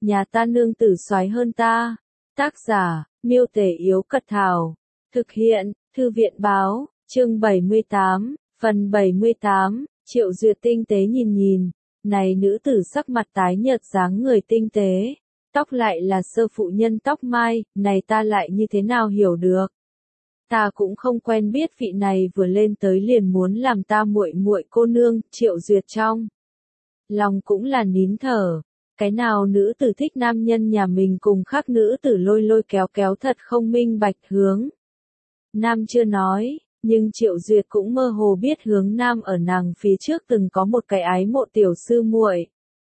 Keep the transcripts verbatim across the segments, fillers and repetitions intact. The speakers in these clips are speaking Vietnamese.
nhà ta nương tử soái hơn ta. Tác giả, Miêu Tể Yếu Cật Thảo. Thực hiện, Thư viện Báo, chương bảy mươi tám, phần bảy mươi tám, Triệu Duyệt tinh tế nhìn nhìn. Này nữ tử sắc mặt tái nhợt dáng người tinh tế. Tóc lại là sơ phụ nhân tóc mai, này ta lại như thế nào hiểu được. Ta cũng không quen biết vị này vừa lên tới liền muốn làm ta muội muội cô nương, Triệu Duyệt trong lòng cũng là nín thở. Cái nào nữ tử thích nam nhân nhà mình cùng khác nữ tử lôi lôi kéo kéo thật không minh bạch hướng. Nam chưa nói, nhưng Triệu Duyệt cũng mơ hồ biết hướng Nam ở nàng phía trước từng có một cái ái mộ tiểu sư muội.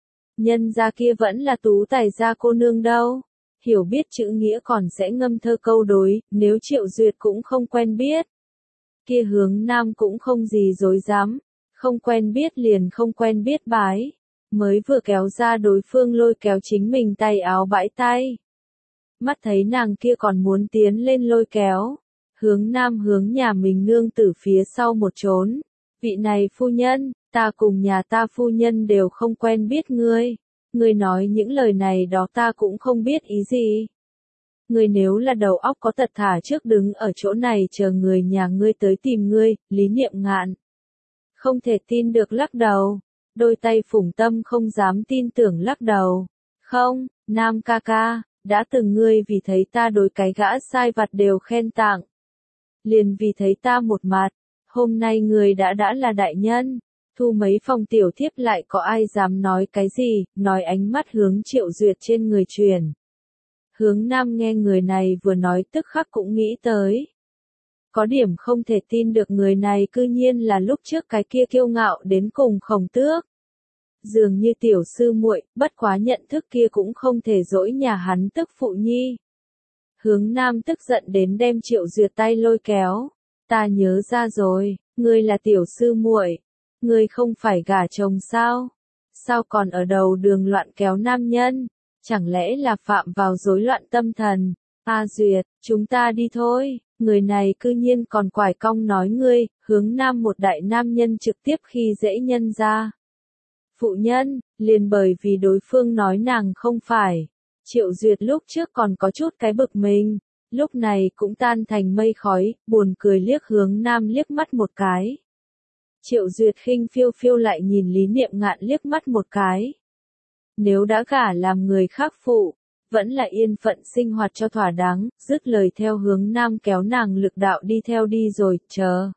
Nhân gia kia vẫn là tú tài gia cô nương đâu. Hiểu biết chữ nghĩa còn sẽ ngâm thơ câu đối, nếu Triệu Duyệt cũng không quen biết. Kia hướng Nam cũng không gì dối dám, không quen biết liền không quen biết bái. Mới vừa kéo ra đối phương lôi kéo chính mình tay áo bãi tay. Mắt thấy nàng kia còn muốn tiến lên lôi kéo. Hướng Nam hướng nhà mình nương tử phía sau một trốn. Vị này phu nhân, ta cùng nhà ta phu nhân đều không quen biết ngươi. Ngươi nói những lời này đó ta cũng không biết ý gì. Ngươi nếu là đầu óc có tật thả trước đứng ở chỗ này chờ người nhà ngươi tới tìm ngươi, Lý Niệm Ngạn. Không thể tin được lắc đầu. Đôi tay phủng tâm không dám tin tưởng lắc đầu. Không, Nam ca ca, đã từng ngươi vì thấy ta đối cái gã sai vặt đều khen tặng. Liền vì thấy ta một mặt, hôm nay người đã đã là đại nhân. Thu mấy phòng tiểu thiếp lại có ai dám nói cái gì, nói ánh mắt hướng Triệu Duyệt trên người truyền. Hướng Nam nghe người này vừa nói tức khắc cũng nghĩ tới. Có điểm không thể tin được người này cư nhiên là lúc trước cái kia kiêu ngạo đến cùng Khổng Tước. Dường như tiểu sư muội, bất quá nhận thức kia cũng không thể dỗi nhà hắn tức phụ nhi. Hướng Nam tức giận đến đem Triệu Duyệt tay lôi kéo. Ta nhớ ra rồi, ngươi là tiểu sư muội, ngươi không phải gả chồng sao? Sao còn ở đầu đường loạn kéo nam nhân? Chẳng lẽ là phạm vào rối loạn tâm thần? A Duyệt, chúng ta đi thôi. Người này cư nhiên còn quải cong nói ngươi, Hướng Nam một đại nam nhân trực tiếp khi dễ nhân ra. Phụ nhân, liền bởi vì đối phương nói nàng không phải. Triệu Duyệt lúc trước còn có chút cái bực mình, lúc này cũng tan thành mây khói, buồn cười liếc Hướng Nam liếc mắt một cái. Triệu Duyệt khinh phiêu phiêu lại nhìn Lý Niệm Ngạn liếc mắt một cái. Nếu đã gả làm người khác phụ, vẫn là yên phận sinh hoạt cho thỏa đáng, dứt lời theo Hướng Nam kéo nàng lực đạo đi theo đi rồi, chờ.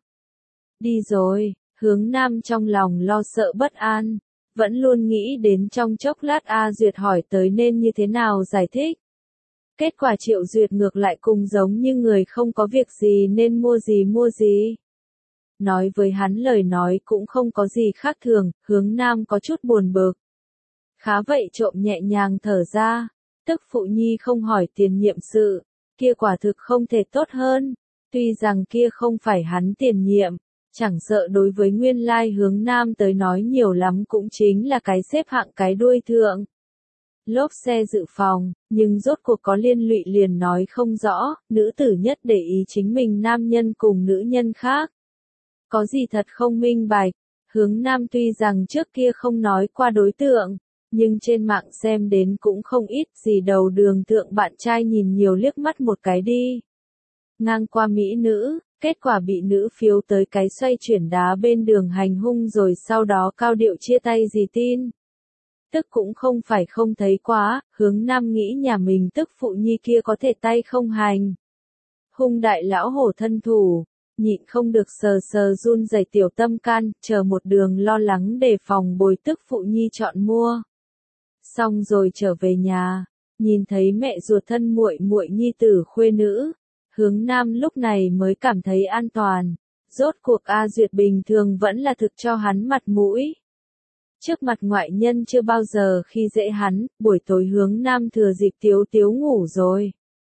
Đi rồi, Hướng Nam trong lòng lo sợ bất an. Vẫn luôn nghĩ đến trong chốc lát A Duyệt hỏi tới nên như thế nào giải thích. Kết quả Triệu Duyệt ngược lại cùng giống như người không có việc gì nên mua gì mua gì. Nói với hắn lời nói cũng không có gì khác thường, Hướng Nam có chút buồn bực. Khá vậy trộm nhẹ nhàng thở ra, tức phụ nhi không hỏi tiền nhiệm sự, kia quả thực không thể tốt hơn. Tuy rằng kia không phải hắn tiền nhiệm. Chẳng sợ đối với nguyên lai Hướng Nam tới nói nhiều lắm cũng chính là cái xếp hạng cái đuôi thượng. Lốp xe dự phòng, nhưng rốt cuộc có liên lụy liền nói không rõ, nữ tử nhất để ý chính mình nam nhân cùng nữ nhân khác. Có gì thật không minh bạch, Hướng Nam tuy rằng trước kia không nói qua đối tượng, nhưng trên mạng xem đến cũng không ít gì đầu đường thượng bạn trai nhìn nhiều liếc mắt một cái đi. Ngang qua mỹ nữ. Kết quả bị nữ phiếu tới cái xoay chuyển đá bên đường hành hung rồi sau đó cao điệu chia tay gì tin. Tức cũng không phải không thấy quá, Hướng Nam nghĩ nhà mình tức phụ nhi kia có thể tay không hành. Hung đại lão hổ thân thủ, nhịn không được sờ sờ run rẩy tiểu tâm can, chờ một đường lo lắng đề phòng bồi tức phụ nhi chọn mua. Xong rồi trở về nhà, nhìn thấy mẹ ruột thân muội muội nhi tử khuê nữ. Hướng Nam lúc này mới cảm thấy an toàn. Rốt cuộc A Duyệt bình thường vẫn là thực cho hắn mặt mũi. Trước mặt ngoại nhân chưa bao giờ khi dễ hắn, buổi tối Hướng Nam thừa dịp tiếu tiếu ngủ rồi.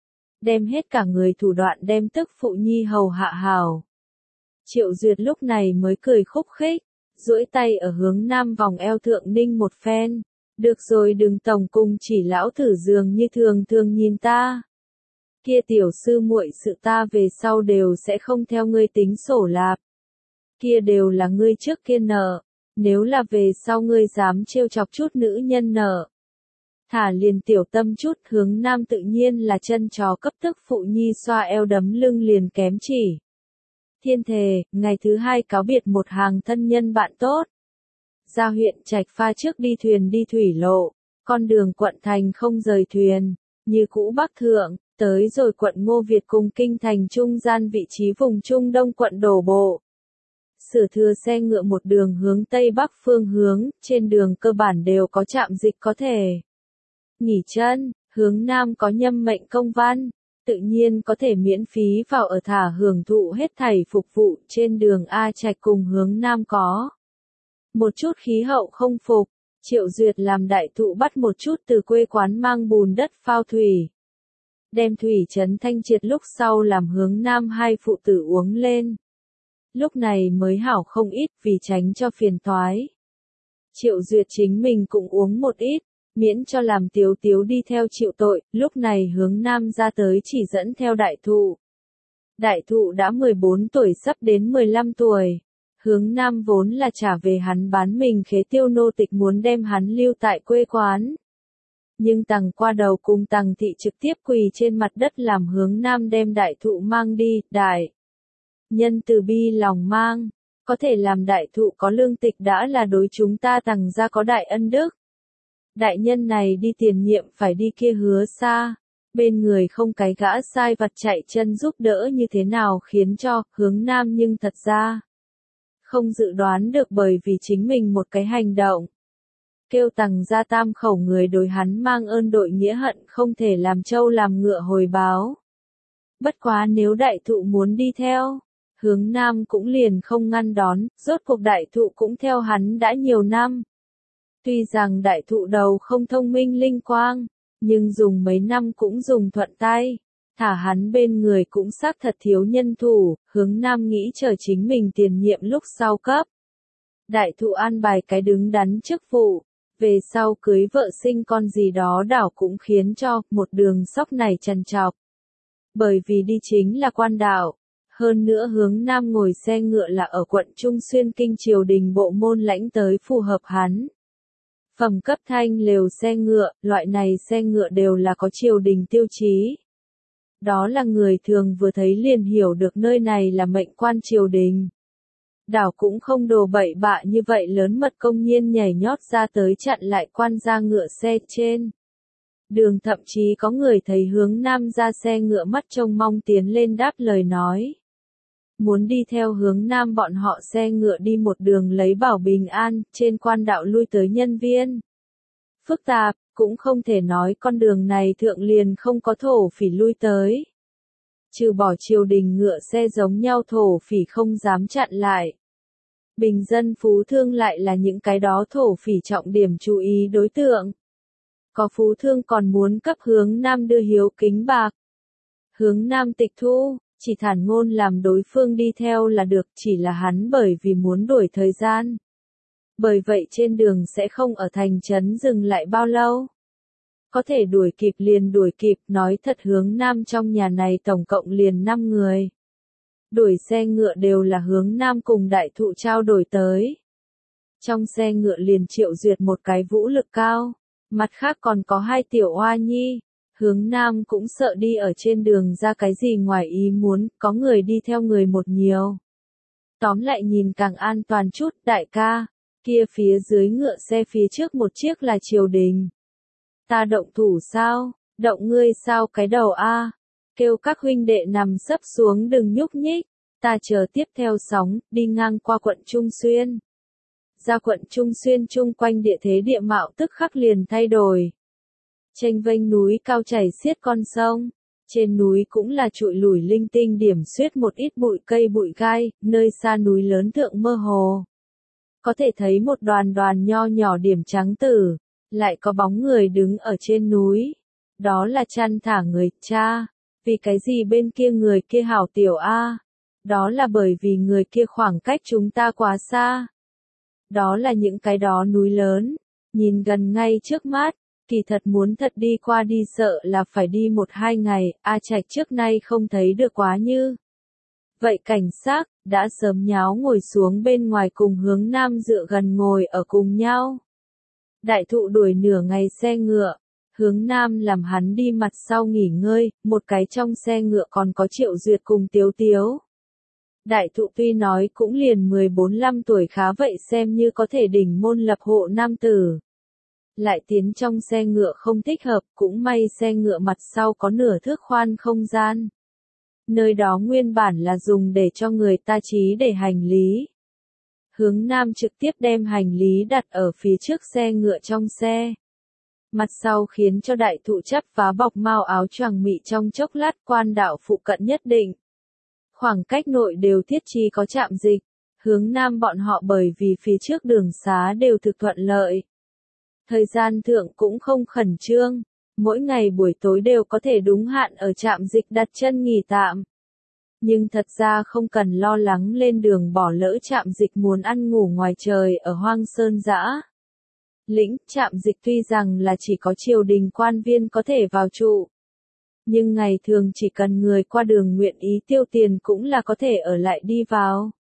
Đem hết cả người thủ đoạn đem tức phụ nhi hầu hạ hảo. Triệu Duyệt lúc này mới cười khúc khích, duỗi tay ở Hướng Nam vòng eo thượng ninh một phen. Được rồi đừng tổng cùng chỉ lão thử dường như thường thường nhìn ta. Kia tiểu sư muội sự ta về sau đều sẽ không theo ngươi tính sổ lạp. Kia đều là ngươi trước kia nợ, nếu là về sau ngươi dám trêu chọc chút nữ nhân nợ. Thả liền tiểu tâm chút, Hướng Nam tự nhiên là chân chó cấp tức phụ nhi xoa eo đấm lưng liền kém chỉ. Thiên thề, ngày thứ hai cáo biệt một hàng thân nhân bạn tốt. Ra huyện Trạch Pha trước đi thuyền đi thủy lộ, con đường quận thành không rời thuyền, như cũ bắc thượng, tới rồi quận Ngô Việt cùng kinh thành trung gian vị trí vùng Trung Đông quận đổ bộ. Sử thừa xe ngựa một đường hướng Tây Bắc phương hướng, trên đường cơ bản đều có trạm dịch có thể nghỉ chân, hướng Nam có nhâm mệnh công văn, tự nhiên có thể miễn phí vào ở thả hưởng thụ hết thảy phục vụ, trên đường A Trạch cùng hướng Nam có một chút khí hậu không phục, Triệu Duyệt làm đại thụ bắt một chút từ quê quán mang bùn đất phao thủy. Đem thủy trấn thanh triệt lúc sau làm hướng Nam hai phụ tử uống lên. Lúc này mới hảo không ít vì tránh cho phiền toái. Triệu Duyệt chính mình cũng uống một ít, miễn cho làm Tiếu Tiếu đi theo chịu tội, lúc này hướng Nam ra tới chỉ dẫn theo đại thụ. Đại thụ đã mười bốn tuổi sắp đến mười lăm tuổi. Hướng Nam vốn là trả về hắn bán mình khế tiêu nô tịch muốn đem hắn lưu tại quê quán. Nhưng Tằng qua đầu cùng Tằng thị trực tiếp quỳ trên mặt đất làm hướng Nam đem đại thụ mang đi, đại. Nhân từ bi lòng mang, có thể làm đại thụ có lương tịch đã là đối chúng ta Tằng ra có đại ân đức. Đại nhân này đi tiền nhiệm phải đi kia hứa xa, bên người không cái gã sai vặt chạy chân giúp đỡ như thế nào khiến cho hướng Nam nhưng thật ra không dự đoán được bởi vì chính mình một cái hành động. Kêu Tằng ra tam khẩu người đối hắn mang ơn đội nghĩa hận không thể làm trâu làm ngựa hồi báo. Bất quá nếu đại thụ muốn đi theo, hướng Nam cũng liền không ngăn đón, rốt cuộc đại thụ cũng theo hắn đã nhiều năm. Tuy rằng đại thụ đầu không thông minh linh quang, nhưng dùng mấy năm cũng dùng thuận tay. Thả hắn bên người cũng xác thật thiếu nhân thủ, hướng Nam nghĩ chờ chính mình tiền nhiệm lúc sau cấp. Đại thụ an bài cái đứng đắn chức vụ, về sau cưới vợ sinh con gì đó đảo cũng khiến cho một đường sóc này trằn trọc. Bởi vì đi chính là quan đạo, hơn nữa hướng Nam ngồi xe ngựa là ở quận Trung Xuyên kinh triều đình bộ môn lãnh tới phù hợp hắn. Phẩm cấp thanh lều xe ngựa, loại này xe ngựa đều là có triều đình tiêu chí. Đó là người thường vừa thấy liền hiểu được nơi này là mệnh quan triều đình. Đảo cũng không đồ bậy bạ như vậy lớn mật công nhiên nhảy nhót ra tới chặn lại quan gia ngựa xe trên. Đường thậm chí có người thấy hướng Nam ra xe ngựa mắt trông mong tiến lên đáp lời nói. Muốn đi theo hướng Nam bọn họ xe ngựa đi một đường lấy bảo bình an, trên quan đạo lui tới nhân viên. Phức tạp, cũng không thể nói con đường này thượng liền không có thổ phỉ lui tới. Trừ bỏ triều đình ngựa xe giống nhau thổ phỉ không dám chặn lại. Bình dân phú thương lại là những cái đó thổ phỉ trọng điểm chú ý đối tượng. Có phú thương còn muốn cấp hướng Nam đưa hiếu kính bạc. Hướng Nam tịch thu, chỉ thản ngôn làm đối phương đi theo là được, chỉ là hắn bởi vì muốn đuổi thời gian. Bởi vậy trên đường sẽ không ở thành trấn dừng lại bao lâu. Có thể đuổi kịp liền đuổi kịp, nói thật hướng Nam trong nhà này tổng cộng liền năm người. Đuổi xe ngựa đều là hướng Nam cùng đại thụ trao đổi tới. Trong xe ngựa liền Triệu Duyệt một cái vũ lực cao, mặt khác còn có hai tiểu oa nhi. Hướng Nam cũng sợ đi ở trên đường ra cái gì ngoài ý muốn, có người đi theo người một nhiều. Tóm lại nhìn càng an toàn chút, đại ca, kia phía dưới ngựa xe phía trước một chiếc là triều đình. Ta động thủ sao, động ngươi sao cái đầu a? Kêu các huynh đệ nằm sấp xuống đừng nhúc nhích, ta chờ tiếp theo sóng, đi ngang qua quận Trung Xuyên. Ra quận Trung Xuyên chung quanh địa thế địa mạo tức khắc liền thay đổi. Chênh vênh núi cao chảy xiết con sông, trên núi cũng là trụi lủi linh tinh điểm xuyết một ít bụi cây bụi gai, nơi xa núi lớn thượng mơ hồ. Có thể thấy một đoàn đoàn nho nhỏ điểm trắng tử, lại có bóng người đứng ở trên núi. Đó là chăn thả người, cha, vì cái gì bên kia người kia hảo tiểu a? Đó là bởi vì người kia khoảng cách chúng ta quá xa. Đó là những cái đó núi lớn, nhìn gần ngay trước mắt. Kỳ thật muốn thật đi qua đi sợ là phải đi một hai ngày, A Trạch trước nay không thấy được quá như. Vậy cảnh sát, đã sớm nháo ngồi xuống bên ngoài cùng hướng Nam dựa gần ngồi ở cùng nhau. Đại thụ đuổi nửa ngày xe ngựa, Hướng Nam làm hắn đi mặt sau nghỉ ngơi, một cái trong xe ngựa còn có Triệu Duyệt cùng Tiếu Tiếu. Đại thụ tuy nói cũng liền mười bốn lăm tuổi khá vậy xem như có thể đỉnh môn lập hộ nam tử. Lại tiến trong xe ngựa không thích hợp, cũng may xe ngựa mặt sau có nửa thước khoan không gian. Nơi đó nguyên bản là dùng để cho người ta trí để hành lý. Hướng Nam trực tiếp đem hành lý đặt ở phía trước xe ngựa trong xe. Mặt sau khiến cho đại thụ chắp vá bọc mao áo choàng mị trong chốc lát quan đạo phụ cận nhất định. Khoảng cách nội đều thiết trí có trạm dịch. Hướng Nam bọn họ bởi vì phía trước đường xá đều thực thuận lợi. Thời gian thượng cũng không khẩn trương. Mỗi ngày buổi tối đều có thể đúng hạn ở trạm dịch đặt chân nghỉ tạm. Nhưng thật ra không cần lo lắng lên đường bỏ lỡ trạm dịch muốn ăn ngủ ngoài trời ở hoang sơn dã. Lĩnh, trạm dịch tuy rằng là chỉ có triều đình quan viên có thể vào trụ. Nhưng ngày thường chỉ cần người qua đường nguyện ý tiêu tiền cũng là có thể ở lại đi vào.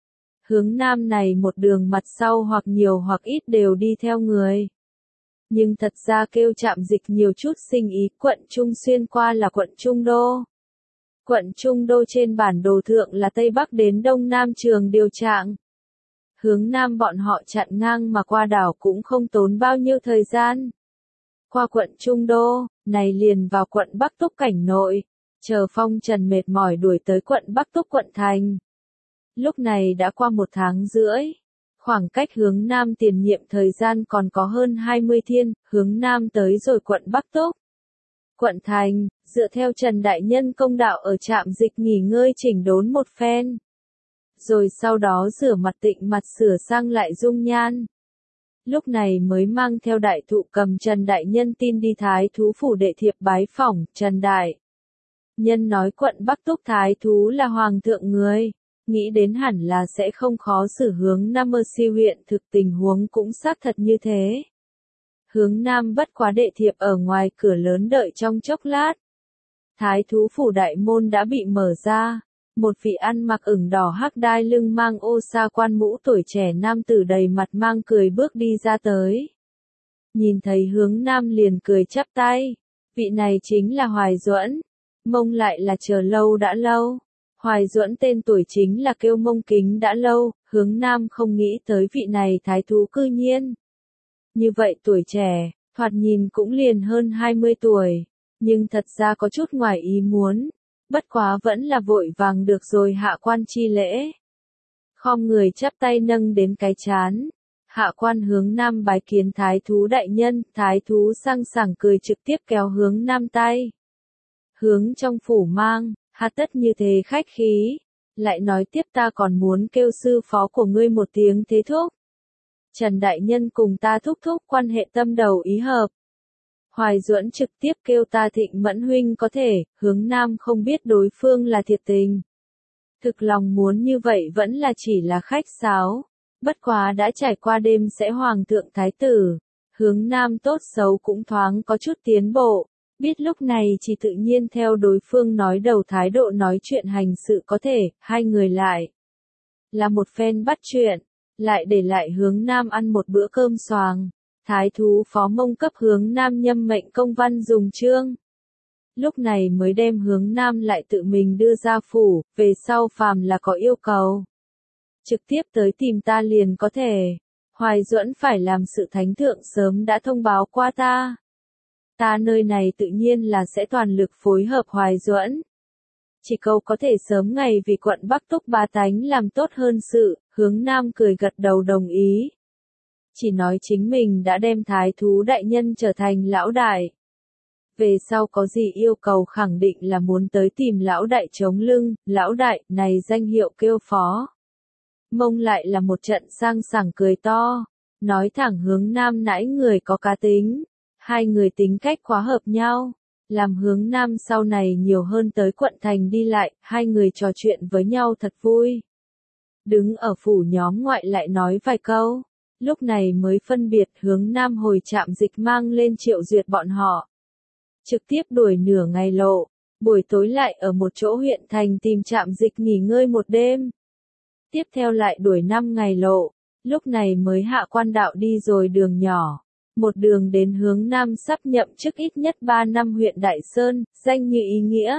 Hướng Nam này một đường mặt sau hoặc nhiều hoặc ít đều đi theo người. Nhưng thật ra kêu trạm dịch nhiều chút sinh ý, quận Trung xuyên qua là quận Trung Đô. Quận Trung Đô trên bản đồ thượng là Tây Bắc đến Đông Nam trường điều trạng. Hướng Nam bọn họ chặn ngang mà qua đảo cũng không tốn bao nhiêu thời gian. Qua quận Trung Đô, này liền vào quận Bắc Túc cảnh nội, chờ phong trần mệt mỏi đuổi tới quận Bắc Túc quận thành. Lúc này đã qua một tháng rưỡi. Khoảng cách hướng Nam tiền nhiệm thời gian còn có hơn hai mươi thiên, hướng Nam tới rồi quận Bắc Túc. Quận thành, dựa theo Trần Đại Nhân công đạo ở trạm dịch nghỉ ngơi chỉnh đốn một phen. Rồi sau đó rửa mặt tịnh mặt sửa sang lại dung nhan. Lúc này mới mang theo đại thụ cầm Trần Đại Nhân tin đi Thái Thú phủ đệ thiệp bái phỏng, Trần Đại Nhân nói quận Bắc Túc Thái Thú là hoàng thượng người. Nghĩ đến hẳn là sẽ không khó xử hướng Nam Mơ Si huyện thực tình huống cũng xác thật như thế. Hướng Nam bất quá đệ thiệp ở ngoài cửa lớn đợi trong chốc lát. Thái thú phủ đại môn đã bị mở ra. Một vị ăn mặc ửng đỏ hắc đai lưng mang ô sa quan mũ tuổi trẻ nam tử đầy mặt mang cười bước đi ra tới. Nhìn thấy hướng Nam liền cười chắp tay. Vị này chính là Hoài Duẫn. Mông lại là chờ lâu đã lâu. Hoài Duẫn tên tuổi chính là kêu Mông kính đã lâu, hướng Nam không nghĩ tới vị này thái thú cư nhiên. Như vậy tuổi trẻ, thoạt nhìn cũng liền hơn hai mươi tuổi, nhưng thật ra có chút ngoài ý muốn, bất quá vẫn là vội vàng được rồi hạ quan chi lễ. Khom người chắp tay nâng đến cái chán, hạ quan hướng Nam bái kiến thái thú đại nhân, thái thú sang sảng cười trực tiếp kéo hướng Nam tay. Hướng trong phủ mang. Hà tất như thế khách khí, lại nói tiếp ta còn muốn kêu sư phó của ngươi một tiếng thế thúc. Trần Đại Nhân cùng ta thúc thúc quan hệ tâm đầu ý hợp. Hoài Duẫn trực tiếp kêu ta Thịnh Mẫn huynh có thể, hướng Nam không biết đối phương là thiệt tình. Thực lòng muốn như vậy vẫn là chỉ là khách sáo, bất quá đã trải qua đêm sẽ hoàng thượng thái tử, hướng Nam tốt xấu cũng thoáng có chút tiến bộ. Biết lúc này chỉ tự nhiên theo đối phương nói đầu thái độ nói chuyện hành sự có thể, hai người lại. Là một phen bắt chuyện, lại để lại hướng Nam ăn một bữa cơm xoàng. Thái thú phó Mông cấp hướng Nam nhâm mệnh công văn dùng chương. Lúc này mới đem hướng Nam lại tự mình đưa ra phủ, về sau phàm là có yêu cầu. Trực tiếp tới tìm ta liền có thể. Hoài Duẫn phải làm sự thánh thượng sớm đã thông báo qua ta. Ta nơi này tự nhiên là sẽ toàn lực phối hợp Hoài Duẫn. Chỉ cầu có thể sớm ngày vì quận Bắc Túc bá tánh làm tốt hơn sự, hướng Nam cười gật đầu đồng ý. Chỉ nói chính mình đã đem thái thú đại nhân trở thành lão đại. Về sau có gì yêu cầu khẳng định là muốn tới tìm lão đại chống lưng, lão đại này danh hiệu kêu phó. Mông lại là một trận sang sảng cười to, nói thẳng hướng Nam nãy người có cá tính. Hai người tính cách quá hợp nhau, làm hướng Nam sau này nhiều hơn tới quận thành đi lại, hai người trò chuyện với nhau thật vui. Đứng ở phủ nhóm ngoại lại nói vài câu, lúc này mới phân biệt hướng Nam hồi trạm dịch mang lên Triệu Duyệt bọn họ. Trực tiếp đuổi nửa ngày lộ, buổi tối lại ở một chỗ huyện thành tìm trạm dịch nghỉ ngơi một đêm. Tiếp theo lại đuổi năm ngày lộ, lúc này mới hạ quan đạo đi rồi đường nhỏ. một đường đến hướng Nam sắp nhậm chức ít nhất ba năm huyện Đại Sơn, danh như ý nghĩa.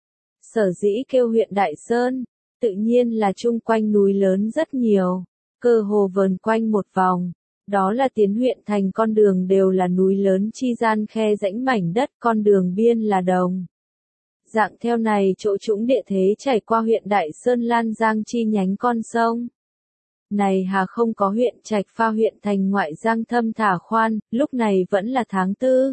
Sở dĩ kêu huyện Đại Sơn, tự nhiên là chung quanh núi lớn rất nhiều, cơ hồ vờn quanh một vòng. Đó là tiến huyện thành con đường đều là núi lớn chi gian khe rãnh mảnh đất, con đường biên là đồng. Dạng theo này chỗ trũng địa thế chảy qua huyện Đại Sơn Lan Giang chi nhánh con sông. Này hà không có huyện Trạch Pha huyện thành ngoại Giang thâm thả khoan, lúc này vẫn là tháng tư.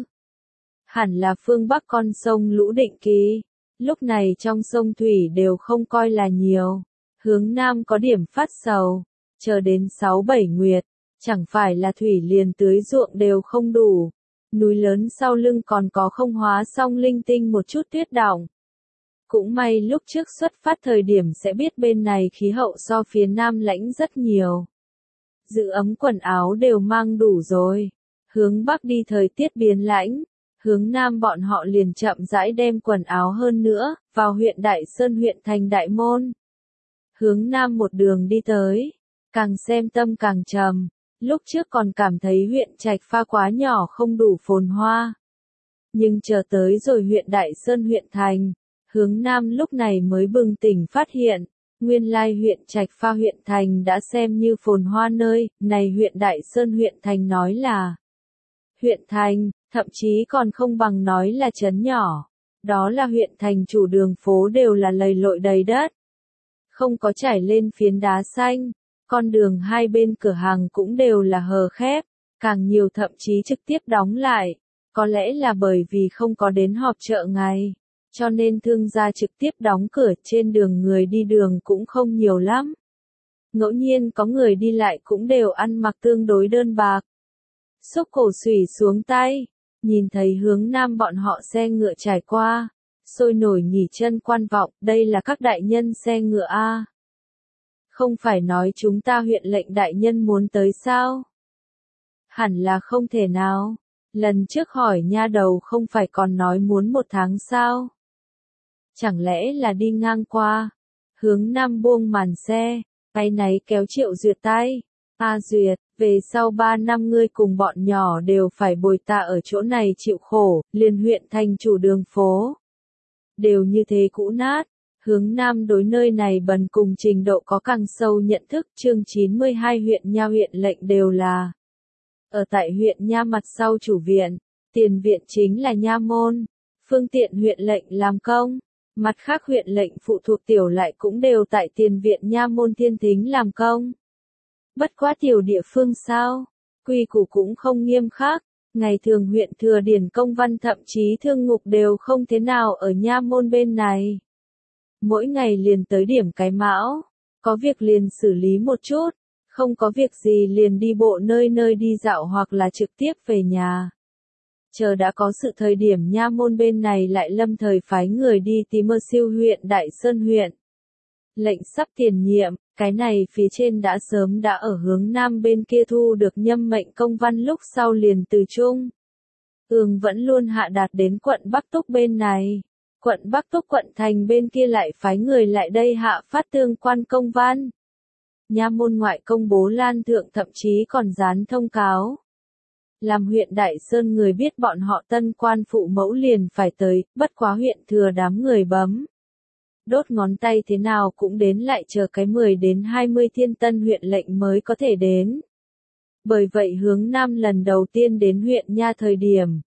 Hẳn là phương Bắc con sông lũ định kỳ, lúc này trong sông thủy đều không coi là nhiều. Hướng Nam có điểm phát sầu, chờ đến sáu bảy nguyệt, chẳng phải là thủy liền tưới ruộng đều không đủ. Núi lớn sau lưng còn có không hóa xong linh tinh một chút tuyết đọng. Cũng may lúc trước xuất phát thời điểm sẽ biết bên này khí hậu so phía Nam lạnh rất nhiều. Giữ ấm quần áo đều mang đủ rồi. Hướng Bắc đi thời tiết biến lạnh, hướng Nam bọn họ liền chậm rãi đem quần áo hơn nữa, vào huyện Đại Sơn huyện thành Đại Môn. Hướng Nam một đường đi tới, càng xem tâm càng trầm. Lúc trước còn cảm thấy huyện Trạch Pha quá nhỏ không đủ phồn hoa. Nhưng chờ tới rồi huyện Đại Sơn huyện thành, hướng Nam lúc này mới bừng tỉnh phát hiện, nguyên lai huyện Trạch Pha huyện thành đã xem như phồn hoa nơi, này huyện Đại Sơn huyện thành nói là huyện thành, thậm chí còn không bằng nói là trấn nhỏ. Đó là huyện thành chủ đường phố đều là lầy lội đầy đất. Không có trải lên phiến đá xanh. Con đường hai bên cửa hàng cũng đều là hờ khép, càng nhiều thậm chí trực tiếp đóng lại. Có lẽ là bởi vì không có đến họp chợ ngày, cho nên thương gia trực tiếp đóng cửa, trên đường người đi đường cũng không nhiều lắm. Ngẫu nhiên có người đi lại cũng đều ăn mặc tương đối đơn bạc. Xúc cổ xủy xuống tay, nhìn thấy hướng Nam bọn họ xe ngựa trải qua, sôi nổi nghỉ chân quan vọng, đây là các đại nhân xe ngựa A. Không phải nói chúng ta huyện lệnh đại nhân muốn tới sao? Hẳn là không thể nào. Lần trước hỏi nha đầu không phải còn nói muốn một tháng sao? Chẳng lẽ là đi ngang qua? Hướng Nam buông màn xe, tay náy kéo Triệu Duyệt tay. A Duyệt, về sau ba năm ngươi cùng bọn nhỏ đều phải bồi ta ở chỗ này chịu khổ, liền huyện thành chủ đường phố. Đều như thế cũ nát. Hướng Nam đối nơi này bần cùng trình độ có càng sâu nhận thức, chương chín mươi hai huyện nha huyện lệnh đều là ở tại huyện nha mặt sau chủ viện, tiền viện chính là nha môn, phương tiện huyện lệnh làm công, mặt khác huyện lệnh phụ thuộc tiểu lại cũng đều tại tiền viện nha môn thiên thính làm công. Bất quá tiểu địa phương sao, quy củ cũng không nghiêm khắc, ngày thường huyện thừa điển công văn thậm chí thương ngục đều không thế nào ở nha môn bên này. Mỗi ngày liền tới điểm cái mão, có việc liền xử lý một chút, không có việc gì liền đi bộ nơi nơi đi dạo hoặc là trực tiếp về nhà. Chờ đã có sự thời điểm nha môn bên này lại lâm thời phái người đi tìm mơ siêu huyện Đại Sơn huyện. Lệnh sắp tiền nhiệm, cái này phía trên đã sớm đã ở hướng Nam bên kia thu được nhâm mệnh công văn lúc sau liền từ chung. Ương vẫn luôn hạ đạt đến quận Bắc Túc bên này. Quận Bắc Túc quận thành bên kia lại phái người lại đây hạ phát tương quan công văn. Nha môn ngoại công bố lan thượng thậm chí còn dán thông cáo. Làm huyện Đại Sơn người biết bọn họ tân quan phụ mẫu liền phải tới, bất quá huyện thừa đám người bấm. Đốt ngón tay thế nào cũng đến lại chờ cái mười đến hai mươi thiên tân huyện lệnh mới có thể đến. Bởi vậy hướng Nam lần đầu tiên đến huyện nha thời điểm.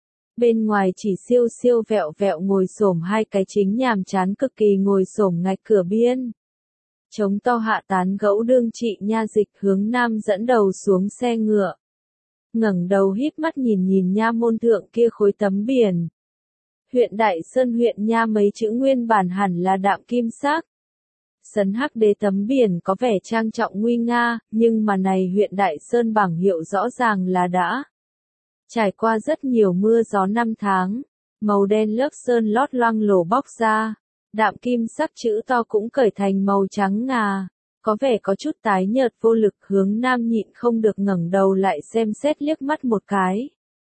Bên ngoài chỉ siêu siêu vẹo vẹo ngồi xổm hai cái chính nhàm chán cực kỳ ngồi xổm ngạch cửa biên. Chống to hạ tán gẫu đương trị nha dịch hướng Nam dẫn đầu xuống xe ngựa. Ngẩng đầu híp mắt nhìn nhìn nha môn thượng kia khối tấm biển. Huyện Đại Sơn huyện nha mấy chữ nguyên bản hẳn là đạm kim sắc. Sấn hắc đế tấm biển có vẻ trang trọng nguy nga, nhưng mà này huyện Đại Sơn bảng hiệu rõ ràng là đã trải qua rất nhiều mưa gió năm tháng, màu đen lớp sơn lót loang lổ bóc ra, đạm kim sắc chữ to cũng cởi thành màu trắng ngà, có vẻ có chút tái nhợt vô lực. Hướng Nam nhịn không được ngẩng đầu lại xem xét liếc mắt một cái.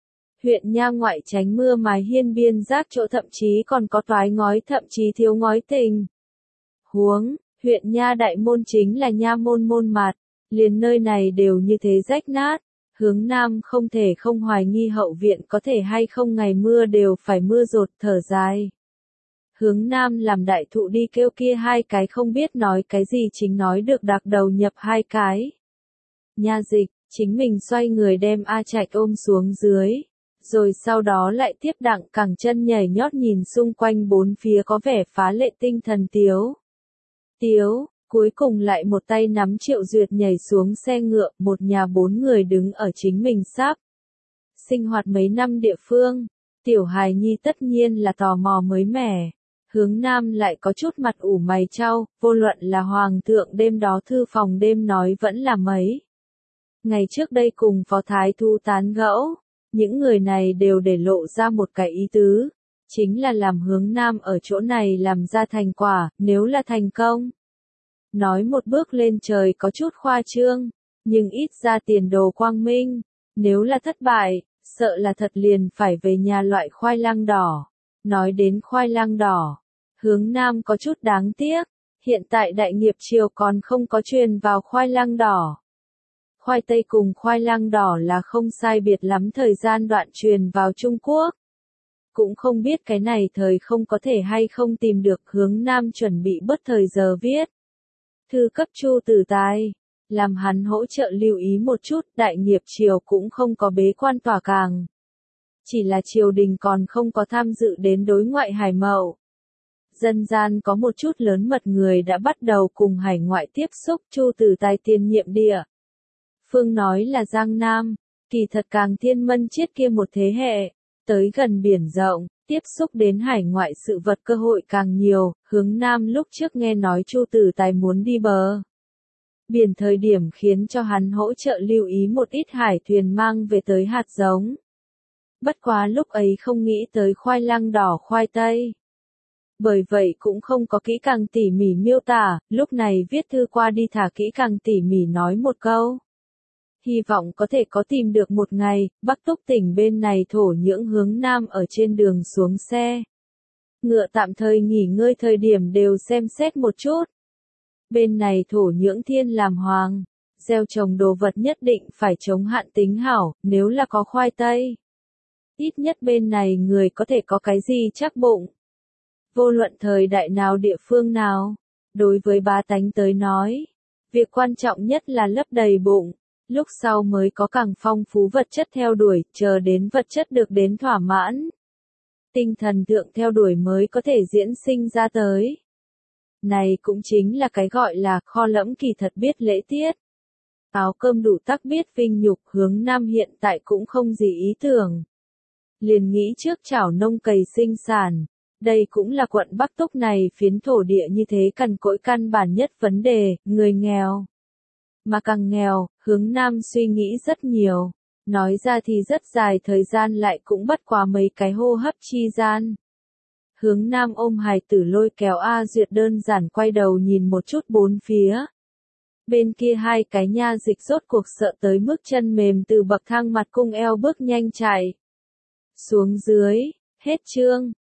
Huyện nha ngoại tránh mưa mái hiên biên rác chỗ thậm chí còn có toái ngói thậm chí thiếu ngói tình. Huống, huyện nha đại môn chính là nha môn môn mặt, liền nơi này đều như thế rách nát. Hướng Nam không thể không hoài nghi hậu viện có thể hay không ngày mưa đều phải mưa rột, thở dài. Hướng Nam làm đại thụ đi kêu kia hai cái không biết nói cái gì chính nói được đặc đầu nhập hai cái. Nha dịch, chính mình xoay người đem A Trạch ôm xuống dưới. Rồi sau đó lại tiếp đặng cẳng chân nhảy nhót nhìn xung quanh bốn phía có vẻ phá lệ tinh thần Tiếu. Tiếu, cuối cùng lại một tay nắm Triệu Duyệt nhảy xuống xe ngựa, một nhà bốn người đứng ở chính mình sắp. Sinh hoạt mấy năm địa phương, tiểu hài nhi tất nhiên là tò mò mới mẻ. Hướng Nam lại có chút mặt ủ mày chau, vô luận là hoàng thượng đêm đó thư phòng đêm nói vẫn là mấy. Ngày trước đây cùng phó thái thu tán gẫu, những người này đều để lộ ra một cái ý tứ, chính là làm Hướng Nam ở chỗ này làm ra thành quả, nếu là thành công. Nói một bước lên trời có chút khoa trương, nhưng ít ra tiền đồ quang minh, nếu là thất bại, sợ là thật liền phải về nhà loại khoai lang đỏ. Nói đến khoai lang đỏ, Hướng Nam có chút đáng tiếc, hiện tại đại nghiệp triều còn không có truyền vào khoai lang đỏ. Khoai tây cùng khoai lang đỏ là không sai biệt lắm thời gian đoạn truyền vào Trung Quốc. Cũng không biết cái này thời không có thể hay không tìm được. Hướng Nam chuẩn bị bớt thời giờ viết thư cấp Chu Tử Tài, làm hắn hỗ trợ lưu ý một chút, đại nghiệp triều cũng không có bế quan tỏa càng. Chỉ là triều đình còn không có tham dự đến đối ngoại hải mậu. Dân gian có một chút lớn mật người đã bắt đầu cùng hải ngoại tiếp xúc. Chu Tử Tài tiền nhiệm địa phương nói là Giang Nam, kỳ thật càng Thiên Mân Chiết kia một thế hệ, tới gần biển rộng, tiếp xúc đến hải ngoại sự vật cơ hội càng nhiều. Hướng Nam lúc trước nghe nói Chu Tử Tài muốn đi bờ biển thời điểm khiến cho hắn hỗ trợ lưu ý một ít hải thuyền mang về tới hạt giống. Bất quá lúc ấy không nghĩ tới khoai lang đỏ khoai tây. Bởi vậy cũng không có kỹ càng tỉ mỉ miêu tả, lúc này viết thư qua đi thả kỹ càng tỉ mỉ nói một câu. Hy vọng có thể có tìm được một ngày, Bắc Túc tỉnh bên này thổ nhưỡng Hướng Nam ở trên đường xuống xe. Ngựa tạm thời nghỉ ngơi thời điểm đều xem xét một chút. Bên này thổ nhưỡng thiên làm hoàng, gieo trồng đồ vật nhất định phải chống hạn tính hảo, nếu là có khoai tây. Ít nhất bên này người có thể có cái gì chắc bụng. Vô luận thời đại nào địa phương nào, đối với bá tánh tới nói, việc quan trọng nhất là lấp đầy bụng, lúc sau mới có càng phong phú vật chất theo đuổi, chờ đến vật chất được đến thỏa mãn. Tinh thần thượng theo đuổi mới có thể diễn sinh ra tới. Này cũng chính là cái gọi là kho lẫm kỳ thật biết lễ tiết. Áo cơm đủ tắc biết vinh nhục. Hướng Nam hiện tại cũng không gì ý tưởng. Liền nghĩ trước chảo nông cày sinh sản. Đây cũng là quận Bắc Túc này phiến thổ địa như thế cằn cỗi căn bản nhất vấn đề, người nghèo. Mà càng nghèo, Hướng Nam suy nghĩ rất nhiều. Nói ra thì rất dài thời gian lại cũng bất quá mấy cái hô hấp chi gian. Hướng Nam ôm hài tử lôi kéo A Duyệt đơn giản quay đầu nhìn một chút bốn phía. Bên kia hai cái nha dịch rốt cuộc sợ tới mức chân mềm từ bậc thang mặt cung eo bước nhanh chạy xuống dưới. Hết chương.